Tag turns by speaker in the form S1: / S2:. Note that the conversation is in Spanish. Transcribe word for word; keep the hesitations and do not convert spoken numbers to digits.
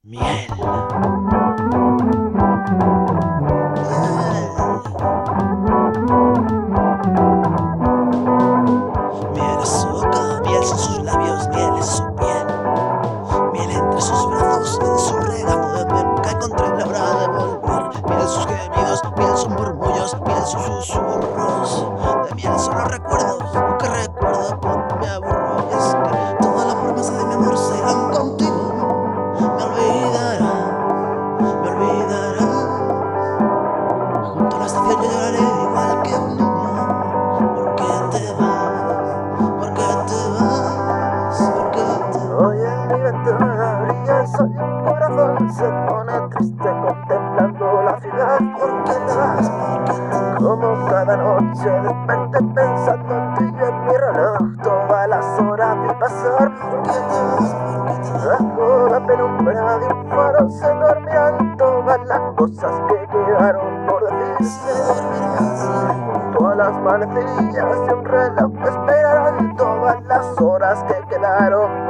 S1: Miel. Miel es su boca, miel son sus labios, miel es su piel. Miel entre sus brazos, en su regazo de miel, cae contra la hora de volver. Miel sus gemidos, miel son murmullos, miel sus susurros. De miel son los recuerdos que recuerdo cuando me aburro. Y es que todas las promesas de mi amor se irán contigo. Me olvidará, me olvidará. Junto a la estación yo lloraré igual que un niño. ¿Por qué te vas? ¿Por qué te vas? ¿Por qué te vas?
S2: Hoy en mi ventana brilla el sol y un corazón se pone triste contemplando la ciudad.
S1: ¿Por qué te vas? ¿Por qué te vas?
S2: Como cada noche desperté pensando en ti y en mi reloj. Todas las horas vi pasar.
S1: ¿Por qué te vas? ¿Por qué te vas?
S2: Bajo la penumbra de un faro se dormirán todas las cosas que quedaron por decir.
S1: Se dormirán.
S2: Junto a las manecillas de un reloj esperarán todas las horas que quedaron